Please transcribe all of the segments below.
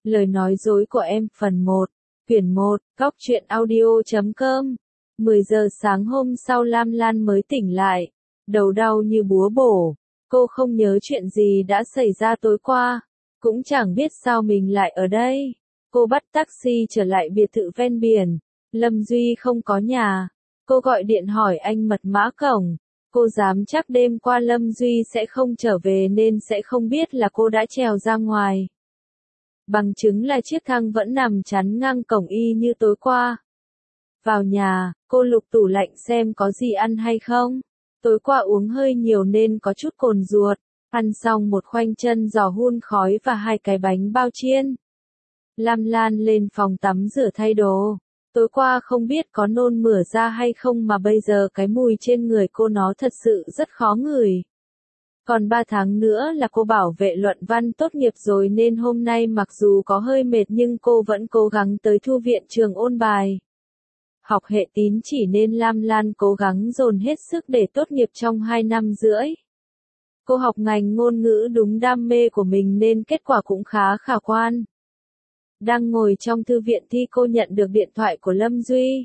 Lời nói dối của em phần 1, quyển 1, Góc truyện audio.com. 10 giờ sáng hôm sau Lam Lan mới tỉnh lại, đầu đau như búa bổ. Cô không nhớ chuyện gì đã xảy ra tối qua, cũng chẳng biết sao mình lại ở đây. Cô bắt taxi trở lại biệt thự ven biển. Lâm Duy không có nhà. Cô gọi điện hỏi anh mật mã cổng. Cô dám chắc đêm qua Lâm Duy sẽ không trở về nên sẽ không biết là cô đã trèo ra ngoài. Bằng chứng là chiếc thang vẫn nằm chắn ngang cổng y như tối qua. Vào nhà, cô lục tủ lạnh xem có gì ăn hay không. Tối qua uống hơi nhiều nên có chút cồn ruột. Ăn xong một khoanh chân giò hun khói và 2 cái bánh bao chiên. Lam Lan lên phòng tắm rửa thay đồ. Tối qua không biết có nôn mửa ra hay không mà bây giờ cái mùi trên người cô nó thật sự rất khó ngửi. Còn 3 tháng nữa là cô bảo vệ luận văn tốt nghiệp rồi nên hôm nay mặc dù có hơi mệt nhưng cô vẫn cố gắng tới thư viện trường ôn bài. Học hệ tín chỉ nên Lam Lan cố gắng dồn hết sức để tốt nghiệp trong 2 năm rưỡi. Cô học ngành ngôn ngữ đúng đam mê của mình nên kết quả cũng khá khả quan. Đang ngồi trong thư viện thì cô nhận được điện thoại của Lâm Duy.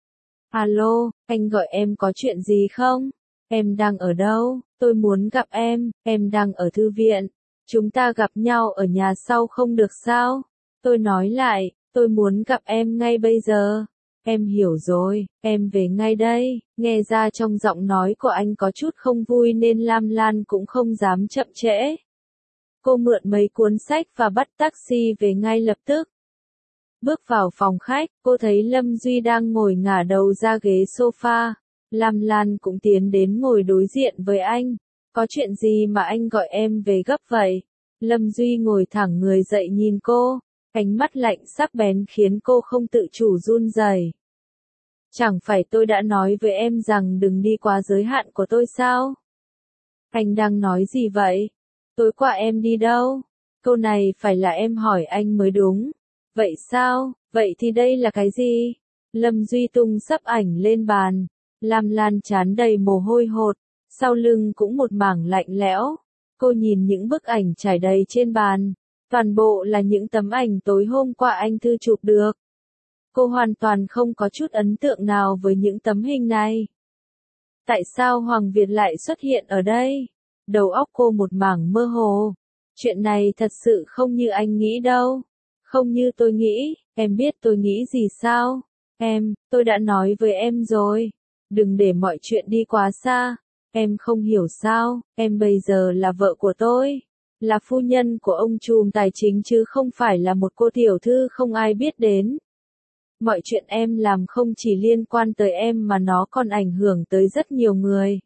Alo, anh gọi em có chuyện gì không? Em đang ở đâu? Tôi muốn gặp em đang ở thư viện. Chúng ta gặp nhau ở nhà sau không được sao? Tôi nói lại, tôi muốn gặp em ngay bây giờ. Em hiểu rồi, em về ngay đây. Nghe ra trong giọng nói của anh có chút không vui nên Lam Lan cũng không dám chậm trễ. Cô mượn mấy cuốn sách và bắt taxi về ngay lập tức. Bước vào phòng khách, cô thấy Lâm Duy đang ngồi ngả đầu ra ghế sofa. Lam Lan cũng tiến đến ngồi đối diện với anh. Có chuyện gì mà anh gọi em về gấp vậy? Lâm Duy ngồi thẳng người dậy nhìn cô. Ánh mắt lạnh sắc bén khiến cô không tự chủ run rẩy. Chẳng phải tôi đã nói với em rằng đừng đi quá giới hạn của tôi sao? Anh đang nói gì vậy? Tối qua em đi đâu? Câu này phải là em hỏi anh mới đúng. Vậy sao? Vậy thì đây là cái gì? Lâm Duy tung sấp ảnh lên bàn. Lam Lan trán đầy mồ hôi hột. Sau lưng cũng một mảng lạnh lẽo. Cô nhìn những bức ảnh trải đầy trên bàn. Toàn bộ là những tấm ảnh tối hôm qua anh Thư chụp được. Cô hoàn toàn không có chút ấn tượng nào với những tấm hình này. Tại sao Hoàng Việt lại xuất hiện ở đây? Đầu óc cô một mảng mơ hồ. Chuyện này thật sự không như anh nghĩ đâu. Không như tôi nghĩ, em biết tôi nghĩ gì sao? Tôi đã nói với em rồi. Đừng để mọi chuyện đi quá xa. Em không hiểu sao, em bây giờ là vợ của tôi. Là phu nhân của ông trùm tài chính chứ không phải là một cô tiểu thư không ai biết đến. Mọi chuyện em làm không chỉ liên quan tới em mà nó còn ảnh hưởng tới rất nhiều người.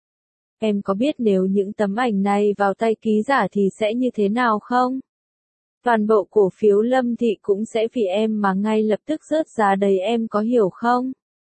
Em có biết nếu những tấm ảnh này vào tay ký giả thì sẽ như thế nào không? Toàn bộ cổ phiếu Lâm Thị cũng sẽ vì em mà ngay lập tức rớt giá đấy, em có hiểu không?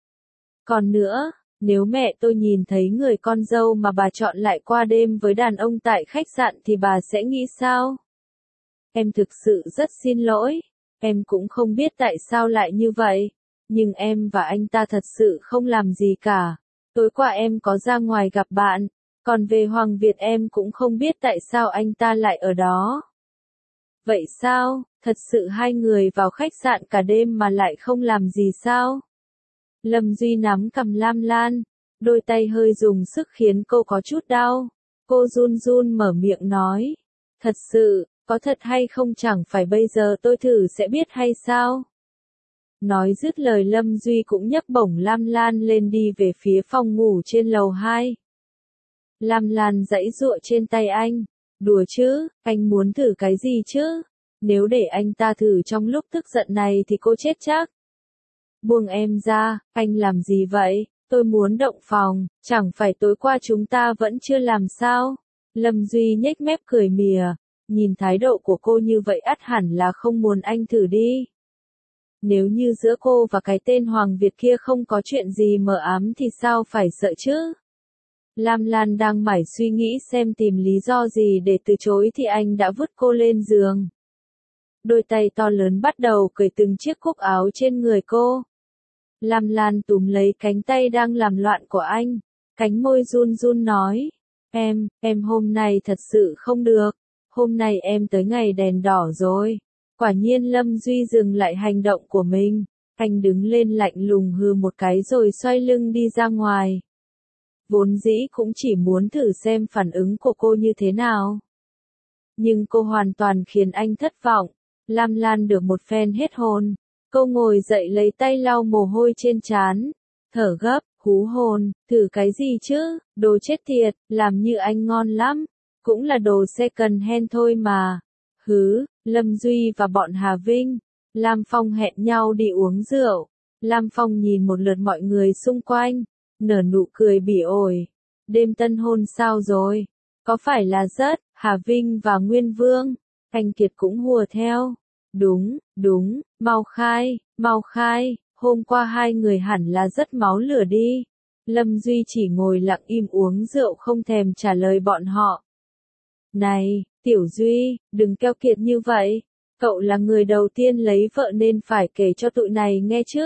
Còn nữa, nếu mẹ tôi nhìn thấy người con dâu mà bà chọn lại qua đêm với đàn ông tại khách sạn thì bà sẽ nghĩ sao? Em thực sự rất xin lỗi. Em cũng không biết tại sao lại như vậy. Nhưng em và anh ta thật sự không làm gì cả. Tối qua em có ra ngoài gặp bạn. Còn về Hoàng Việt em cũng không biết tại sao anh ta lại ở đó. Vậy sao, thật sự hai người vào khách sạn cả đêm mà lại không làm gì sao? Lâm Duy nắm cằm Lam Lan. Đôi tay hơi dùng sức khiến cô có chút đau. Cô run run mở miệng nói. Thật sự, có thật hay không chẳng phải bây giờ tôi thử sẽ biết hay sao? Nói dứt lời Lâm Duy cũng nhấc bổng Lam Lan lên đi về phía phòng ngủ trên lầu 2. Lam Lan giãy giụa trên tay anh. Đùa chứ, anh muốn thử cái gì chứ? Nếu để anh ta thử trong lúc tức giận này thì cô chết chắc. Buông em ra, anh làm gì vậy? Tôi muốn động phòng, chẳng phải tối qua chúng ta vẫn chưa làm sao? Lâm Duy nhếch mép cười mỉa. Nhìn thái độ của cô như vậy ắt hẳn là không muốn anh thử đi. Nếu như giữa cô và cái tên Hoàng Việt kia không có chuyện gì mờ ám thì sao phải sợ chứ? Lam Lan đang mải suy nghĩ xem tìm lý do gì để từ chối thì anh đã vứt cô lên giường. Đôi tay to lớn bắt đầu cởi từng chiếc cúc áo trên người cô. Lam Lan túm lấy cánh tay đang làm loạn của anh. Cánh môi run run nói. Em hôm nay thật sự không được. Hôm nay em tới ngày đèn đỏ rồi. Quả nhiên Lâm Duy dừng lại hành động của mình. Anh đứng lên lạnh lùng hừ một cái rồi xoay lưng đi ra ngoài. Vốn dĩ cũng chỉ muốn thử xem phản ứng của cô như thế nào. Nhưng cô hoàn toàn khiến anh thất vọng. Lam Lan được một phen hết hồn. Cô ngồi dậy lấy tay lau mồ hôi trên trán. Thở gấp, hú hồn, thử cái gì chứ, đồ chết tiệt, làm như anh ngon lắm. Cũng là đồ second hand thôi mà. Hứ, Lâm Duy và bọn Hà Vinh, Lam Phong hẹn nhau đi uống rượu. Lam Phong nhìn một lượt mọi người xung quanh, nở nụ cười bỉ ổi. Đêm tân hôn sao rồi? Có phải là rất, Hà Vinh và Nguyên Vương? Anh Kiệt cũng hùa theo. Đúng, mau khai, hôm qua hai người hẳn là rất máu lửa đi. Lâm Duy chỉ ngồi lặng im uống rượu không thèm trả lời bọn họ. Này, Tiểu Duy, đừng keo kiệt như vậy. Cậu là người đầu tiên lấy vợ nên phải kể cho tụi này nghe chứ.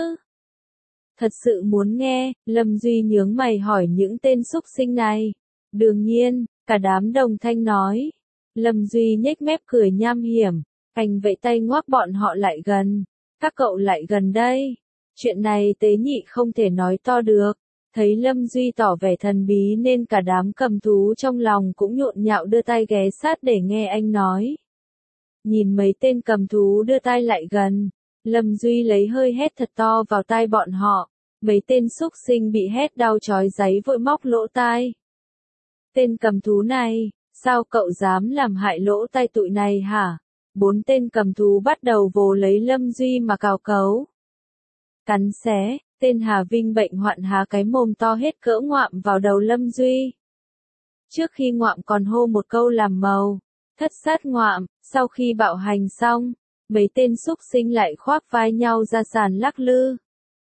Thật sự muốn nghe, Lâm Duy nhướng mày hỏi những tên xúc sinh này. Đương nhiên, cả đám đồng thanh nói. Lâm Duy nhếch mép cười nham hiểm. Anh vẫy tay ngoắc bọn họ lại gần. Các cậu lại gần đây. Chuyện này tế nhị không thể nói to được. Thấy Lâm Duy tỏ vẻ thần bí nên cả đám cầm thú trong lòng cũng nhộn nhạo đưa tay ghé sát để nghe anh nói. Nhìn mấy tên cầm thú đưa tay lại gần, Lâm Duy lấy hơi hét thật to vào tai bọn họ. Mấy tên xúc sinh bị hét đau chói dáy vội móc lỗ tai. Tên cầm thú này, sao cậu dám làm hại lỗ tai tụi này hả? 4 tên cầm thú bắt đầu vồ lấy Lâm Duy mà cào cấu. Cắn xé, tên Hà Vinh bệnh hoạn há cái mồm to hết cỡ ngoạm vào đầu Lâm Duy. Trước khi ngoạm còn hô một câu làm màu, thất sát ngoạm, sau khi bạo hành xong, mấy tên xúc sinh lại khoác vai nhau ra sàn lắc lư.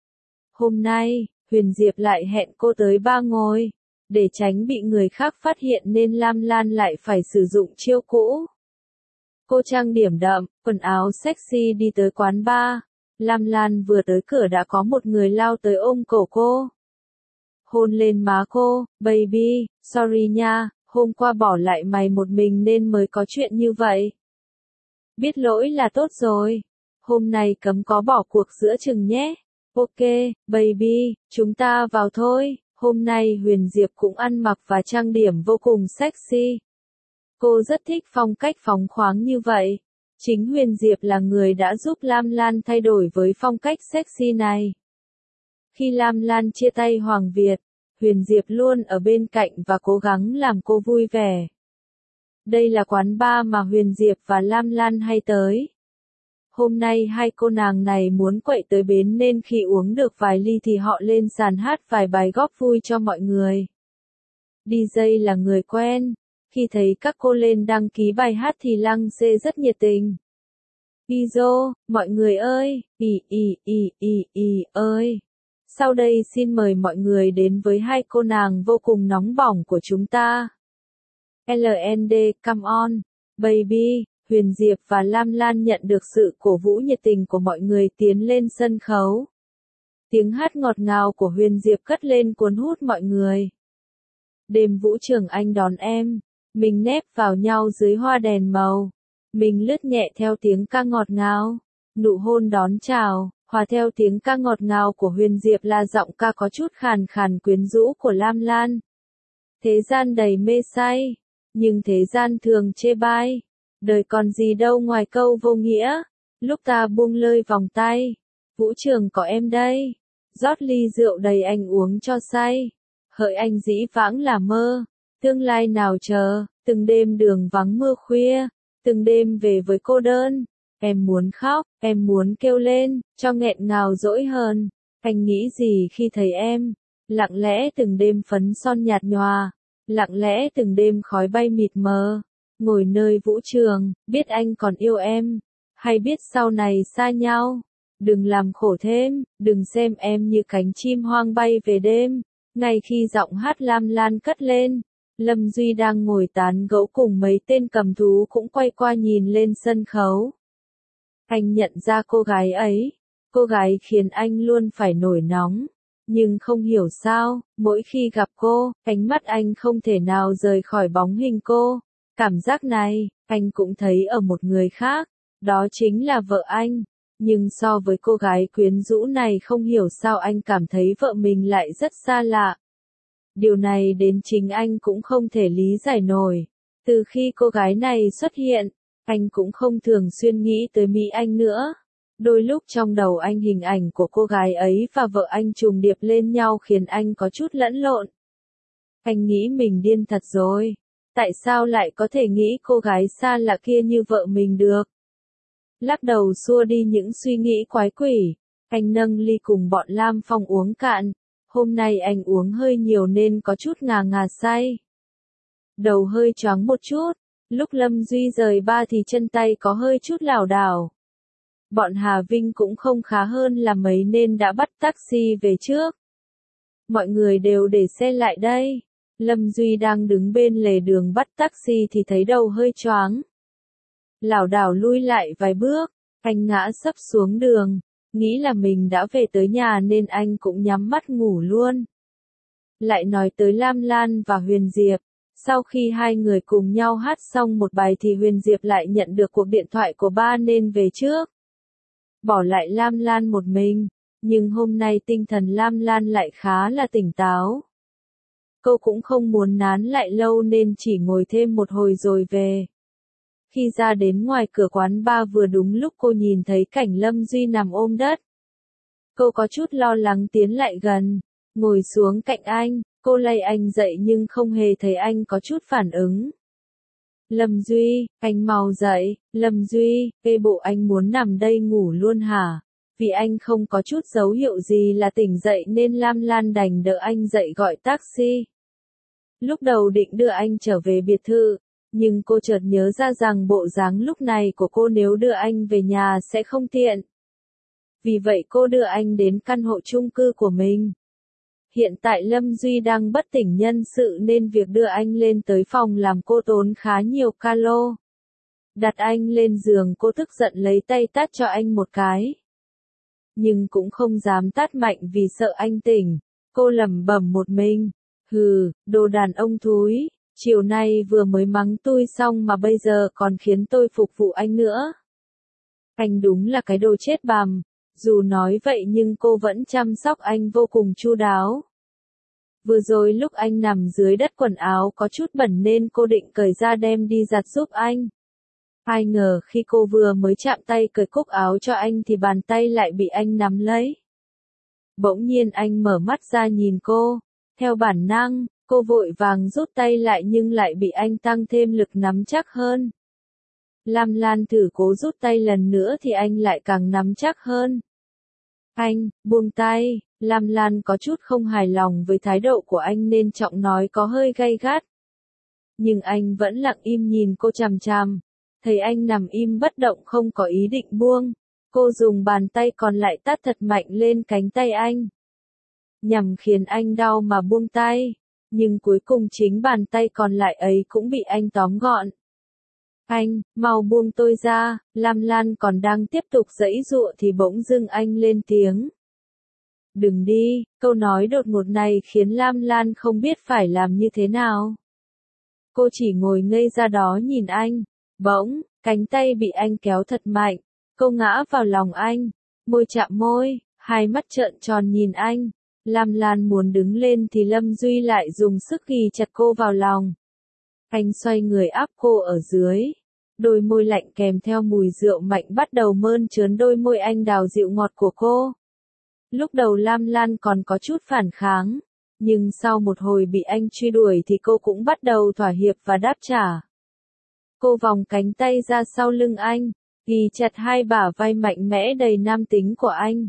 Hôm nay, Huyền Diệp lại hẹn cô tới ba ngồi. Để tránh bị người khác phát hiện nên Lam Lan lại phải sử dụng chiêu cũ. Cô trang điểm đậm, quần áo sexy đi tới quán bar. Lam Lan vừa tới cửa đã có một người lao tới ôm cổ cô. Hôn lên má cô, baby, sorry nha, hôm qua bỏ lại mày một mình nên mới có chuyện như vậy. Biết lỗi là tốt rồi. Hôm nay cấm có bỏ cuộc giữa chừng nhé. Ok, baby, chúng ta vào thôi. Hôm nay Huyền Diệp cũng ăn mặc và trang điểm vô cùng sexy. Cô rất thích phong cách phóng khoáng như vậy. Chính Huyền Diệp là người đã giúp Lam Lan thay đổi với phong cách sexy này. Khi Lam Lan chia tay Hoàng Việt, Huyền Diệp luôn ở bên cạnh và cố gắng làm cô vui vẻ. Đây là quán bar mà Huyền Diệp và Lam Lan hay tới. Hôm nay hai cô nàng này muốn quậy tới bến nên khi uống được vài ly thì họ lên sàn hát vài bài góp vui cho mọi người. DJ là người quen. Khi thấy các cô lên đăng ký bài hát thì Lăng Xê rất nhiệt tình. Izo, mọi người ơi, ơi. Sau đây xin mời mọi người đến với hai cô nàng vô cùng nóng bỏng của chúng ta. LND, come on, baby. Huyền Diệp và Lam Lan nhận được sự cổ vũ nhiệt tình của mọi người tiến lên sân khấu. Tiếng hát ngọt ngào của Huyền Diệp cất lên cuốn hút mọi người. Đêm vũ trường anh đón em. Mình nép vào nhau dưới hoa đèn màu. Mình lướt nhẹ theo tiếng ca ngọt ngào. Nụ hôn đón chào, hòa theo tiếng ca ngọt ngào của Huyền Diệp là giọng ca có chút khàn khàn quyến rũ của Lam Lan. Thế gian đầy mê say, nhưng thế gian thường chê bai. Đời còn gì đâu ngoài câu vô nghĩa. Lúc ta buông lơi vòng tay, vũ trường có em đây. Rót ly rượu đầy anh uống cho say. Hỡi anh dĩ vãng là mơ. Tương lai nào chờ, từng đêm đường vắng mưa khuya, từng đêm về với cô đơn. Em muốn khóc, em muốn kêu lên, cho nghẹn ngào dỗi hơn. Anh nghĩ gì khi thấy em? Lặng lẽ từng đêm phấn son nhạt nhòa, lặng lẽ từng đêm khói bay mịt mờ. Ngồi nơi vũ trường, biết anh còn yêu em, hay biết sau này xa nhau. Đừng làm khổ thêm, đừng xem em như cánh chim hoang bay về đêm. Ngay khi giọng hát Lam Lan cất lên, Lâm Duy đang ngồi tán gẫu cùng mấy tên cầm thú cũng quay qua nhìn lên sân khấu. Anh nhận ra cô gái ấy, cô gái khiến anh luôn phải nổi nóng. Nhưng không hiểu sao, mỗi khi gặp cô, ánh mắt anh không thể nào rời khỏi bóng hình cô. Cảm giác này, anh cũng thấy ở một người khác. Đó chính là vợ anh. Nhưng so với cô gái quyến rũ này không hiểu sao anh cảm thấy vợ mình lại rất xa lạ. Điều này đến chính anh cũng không thể lý giải nổi. Từ khi cô gái này xuất hiện, anh cũng không thường xuyên nghĩ tới Mỹ Anh nữa. Đôi lúc trong đầu anh hình ảnh của cô gái ấy và vợ anh trùng điệp lên nhau khiến anh có chút lẫn lộn. Anh nghĩ mình điên thật rồi. Tại sao lại có thể nghĩ cô gái xa lạ kia như vợ mình được? Lắc đầu xua đi những suy nghĩ quái quỷ, anh nâng ly cùng bọn Lam Phong uống cạn. Hôm nay anh uống hơi nhiều nên có chút ngà ngà say. Đầu hơi choáng một chút, lúc Lâm Duy rời ba thì chân tay có hơi chút lảo đảo. Bọn Hà Vinh cũng không khá hơn là mấy nên đã bắt taxi về trước. Mọi người đều để xe lại đây. Lâm Duy đang đứng bên lề đường bắt taxi thì thấy đầu hơi choáng. Lảo đảo lui lại vài bước, anh ngã sấp xuống đường, nghĩ là mình đã về tới nhà nên anh cũng nhắm mắt ngủ luôn. Lại nói tới Lam Lan và Huyền Diệp, sau khi hai người cùng nhau hát xong một bài thì Huyền Diệp lại nhận được cuộc điện thoại của ba nên về trước. Bỏ lại Lam Lan một mình, nhưng hôm nay tinh thần Lam Lan lại khá là tỉnh táo. Cô cũng không muốn nán lại lâu nên chỉ ngồi thêm một hồi rồi về. Khi ra đến ngoài cửa quán bar vừa đúng lúc cô nhìn thấy cảnh Lâm Duy nằm ôm đất. Cô có chút lo lắng tiến lại gần, ngồi xuống cạnh anh, cô lay anh dậy nhưng không hề thấy anh có chút phản ứng. Lâm Duy, anh mau dậy, Lâm Duy, bộ anh muốn nằm đây ngủ luôn hả? Vì anh không có chút dấu hiệu gì là tỉnh dậy nên Lam Lan đành đỡ anh dậy gọi taxi. Lúc đầu định đưa anh trở về biệt thự, nhưng cô chợt nhớ ra rằng bộ dáng lúc này của cô nếu đưa anh về nhà sẽ không tiện. Vì vậy cô đưa anh đến căn hộ chung cư của mình. Hiện tại Lâm Duy đang bất tỉnh nhân sự nên việc đưa anh lên tới phòng làm cô tốn khá nhiều calo. Đặt anh lên giường cô tức giận lấy tay tát cho anh một cái. Nhưng cũng không dám tát mạnh vì sợ anh tỉnh. Cô lẩm bẩm một mình. Hừ, đồ đàn ông thúi, chiều nay vừa mới mắng tôi xong mà bây giờ còn khiến tôi phục vụ anh nữa. Anh đúng là cái đồ chết bằm. Dù nói vậy nhưng cô vẫn chăm sóc anh vô cùng chu đáo. Vừa rồi lúc anh nằm dưới đất quần áo có chút bẩn nên cô định cởi ra đem đi giặt giúp anh. Ai ngờ khi cô vừa mới chạm tay cởi cúc áo cho anh thì bàn tay lại bị anh nắm lấy. Bỗng nhiên anh mở mắt ra nhìn cô. Theo bản năng, cô vội vàng rút tay lại nhưng lại bị anh tăng thêm lực nắm chắc hơn. Lam Lan thử cố rút tay lần nữa thì anh lại càng nắm chắc hơn. Anh, buông tay, Lam Lan có chút không hài lòng với thái độ của anh nên giọng nói có hơi gay gắt. Nhưng anh vẫn lặng im nhìn cô chằm chằm. Thấy anh nằm im bất động không có ý định buông. Cô dùng bàn tay còn lại tát thật mạnh lên cánh tay anh. Nhằm khiến anh đau mà buông tay. Nhưng cuối cùng chính bàn tay còn lại ấy cũng bị anh tóm gọn. Anh, mau buông tôi ra, Lam Lan còn đang tiếp tục giãy giụa thì bỗng dưng anh lên tiếng. Đừng đi, câu nói đột ngột này khiến Lam Lan không biết phải làm như thế nào. Cô chỉ ngồi ngây ra đó nhìn anh, bỗng, cánh tay bị anh kéo thật mạnh, cô ngã vào lòng anh, môi chạm môi, hai mắt trợn tròn nhìn anh. Lam Lan muốn đứng lên thì Lâm Duy lại dùng sức ghì chặt cô vào lòng. Anh xoay người áp cô ở dưới. Đôi môi lạnh kèm theo mùi rượu mạnh bắt đầu mơn trớn đôi môi anh đào dịu ngọt của cô. Lúc đầu Lam Lan còn có chút phản kháng, nhưng sau một hồi bị anh truy đuổi thì cô cũng bắt đầu thỏa hiệp và đáp trả. Cô vòng cánh tay ra sau lưng anh, ghì chặt hai bả vai mạnh mẽ đầy nam tính của anh.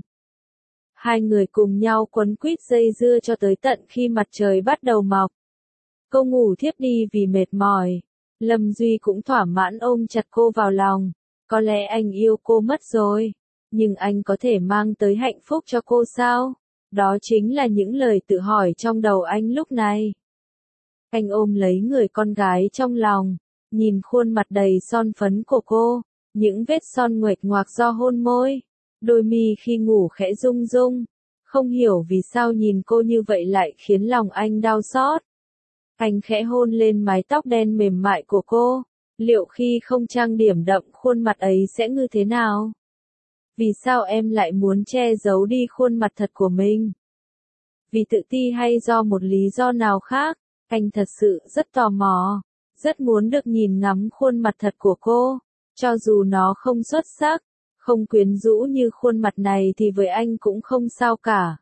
Hai người cùng nhau quấn quýt dây dưa cho tới tận khi mặt trời bắt đầu mọc. Cô ngủ thiếp đi vì mệt mỏi. Lâm Duy cũng thỏa mãn ôm chặt cô vào lòng. Có lẽ anh yêu cô mất rồi. Nhưng anh có thể mang tới hạnh phúc cho cô sao? Đó chính là những lời tự hỏi trong đầu anh lúc này. Anh ôm lấy người con gái trong lòng. Nhìn khuôn mặt đầy son phấn của cô. Những vết son nguệch ngoạc do hôn môi. Đôi mi khi ngủ khẽ rung rung. Không hiểu vì sao nhìn cô như vậy lại khiến lòng anh đau xót. Anh khẽ hôn lên mái tóc đen mềm mại của cô. Liệu khi không trang điểm đậm khuôn mặt ấy sẽ như thế nào? Vì sao em lại muốn che giấu đi khuôn mặt thật của mình? Vì tự ti hay do một lý do nào khác? Anh thật sự rất tò mò, rất muốn được nhìn ngắm khuôn mặt thật của cô. Cho dù nó không xuất sắc, không quyến rũ như khuôn mặt này thì với anh cũng không sao cả.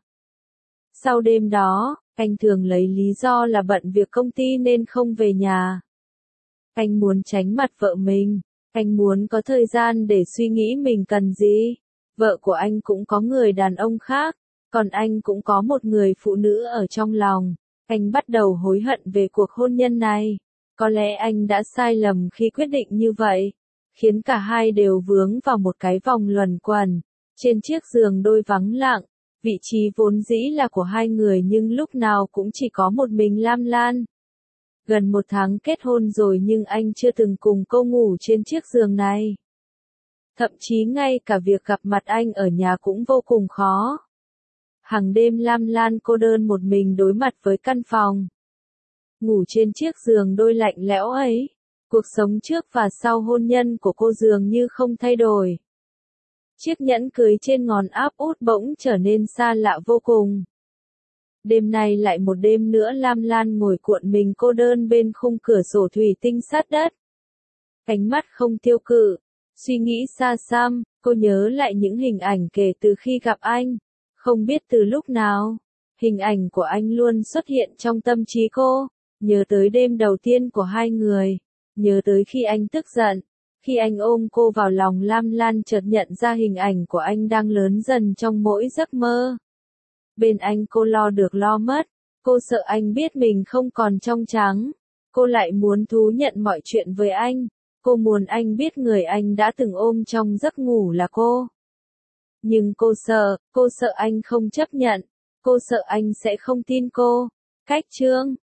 Sau đêm đó, anh thường lấy lý do là bận việc công ty nên không về nhà. Anh muốn tránh mặt vợ mình, anh muốn có thời gian để suy nghĩ mình cần gì. Vợ của anh cũng có người đàn ông khác, còn anh cũng có một người phụ nữ ở trong lòng. Anh bắt đầu hối hận về cuộc hôn nhân này. Có lẽ anh đã sai lầm khi quyết định như vậy, khiến cả hai đều vướng vào một cái vòng luẩn quẩn. Trên chiếc giường đôi vắng lặng, vị trí vốn dĩ là của hai người nhưng lúc nào cũng chỉ có một mình Lam Lan. Gần 1 tháng kết hôn rồi nhưng anh chưa từng cùng cô ngủ trên chiếc giường này. Thậm chí ngay cả việc gặp mặt anh ở nhà cũng vô cùng khó. Hàng đêm Lam Lan cô đơn một mình đối mặt với căn phòng. Ngủ trên chiếc giường đôi lạnh lẽo ấy. Cuộc sống trước và sau hôn nhân của cô dường như không thay đổi. Chiếc nhẫn cưới trên ngón áp út bỗng trở nên xa lạ vô cùng. Đêm nay lại một đêm nữa Lam Lan ngồi cuộn mình cô đơn bên khung cửa sổ thủy tinh sát đất. Ánh mắt không tiêu cự, suy nghĩ xa xăm, cô nhớ lại những hình ảnh kể từ khi gặp anh. Không biết từ lúc nào, hình ảnh của anh luôn xuất hiện trong tâm trí cô. Nhớ tới đêm đầu tiên của hai người, nhớ tới khi anh tức giận, khi anh ôm cô vào lòng. Lam Lan chợt nhận ra hình ảnh của anh đang lớn dần trong mỗi giấc mơ. Bên anh cô lo được lo mất, cô sợ anh biết mình không còn trong trắng. Cô lại muốn thú nhận mọi chuyện với anh, cô muốn anh biết người anh đã từng ôm trong giấc ngủ là cô. Nhưng cô sợ anh không chấp nhận, cô sợ anh sẽ không tin cô. Cách chương